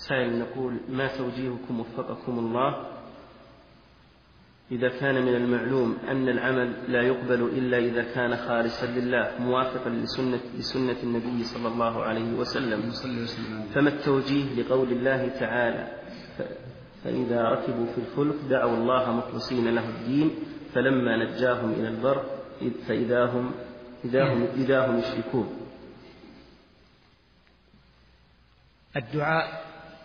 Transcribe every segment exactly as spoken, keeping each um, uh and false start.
سائل نقول: ما توجيهكم وفقكم الله إذا كان من المعلوم أن العمل لا يقبل إلا إذا كان خالصا لله موافقا لسنة, لسنة النبي صلى الله عليه وسلم، فما التوجيه لقول الله تعالى: فإذا ركبوا في الفلك دعوا الله مخلصين له الدين فلما نجاهم إلى البر فإذا هم إذا هم, إذا هم يشركون؟ الدعاء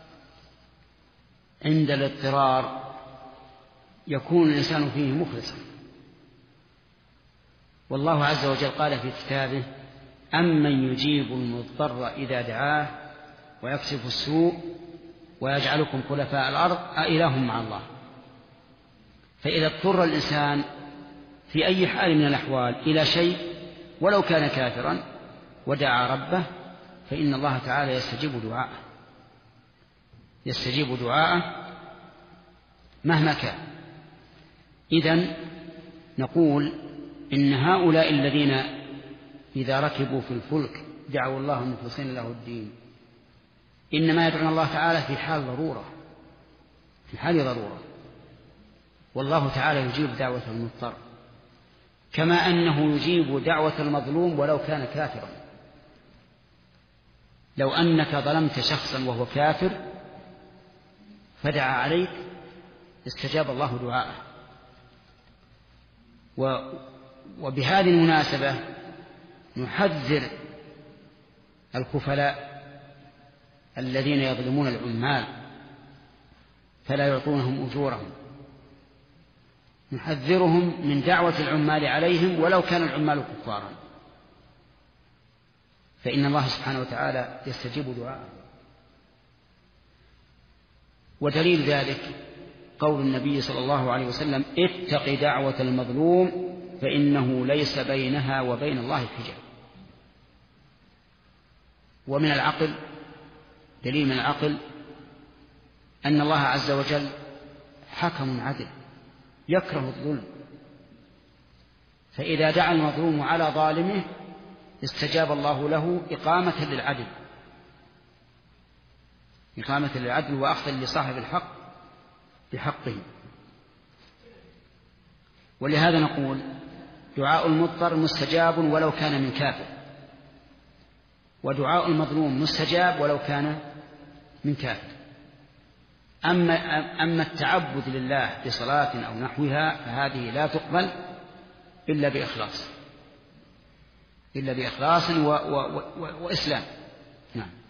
عند الاضطرار يكون الإنسان فيه مخلصا، والله عز وجل قال في كتابه: أمن يجيب المضطر إذا دعاه ويكشف السوء ويجعلكم خلفاء الأرض أإله مع الله. فإذا اضطر الإنسان في أي حال من الأحوال إلى شيء ولو كان كافرا ودعا ربه فإن الله تعالى يستجيب دعاءه يستجيب دعاءه مهما كان. إذن نقول إن هؤلاء الذين إذا ركبوا في الفلك دعوا الله مخلصين له الدين إنما يدعون الله تعالى في حال ضرورة في حال ضرورة والله تعالى يجيب دعوة المضطر، كما أنه يجيب دعوة المظلوم ولو كان كافرا. لو أنك ظلمت شخصا وهو كافر فدعا عليك استجاب الله دعاءه. وبهذه المناسبة نحذر الكفلاء الذين يظلمون العمال فلا يعطونهم أجورهم، نحذرهم من دعوة العمال عليهم ولو كان العمال كفارا، فإن الله سبحانه وتعالى يستجيب دعاءه. ودليل ذلك قول النبي صلى الله عليه وسلم: اتق دعوة المظلوم فإنه ليس بينها وبين الله حجاب. ومن العقل دليل من العقل أن الله عز وجل حكم عدل يكره الظلم، فإذا دعا المظلوم على ظالمه استجاب الله له إقامة للعدل إقامة للعدل وأخذا لصاحب الحق بحقه. ولهذا نقول دعاء المضطر مستجاب ولو كان من كافر، ودعاء المظلوم مستجاب ولو كان من كافر. أما, أما التعبد لله بصلاة أو نحوها فهذه لا تقبل إلا بإخلاص إلا بإخلاص و و و وإسلام. نعم.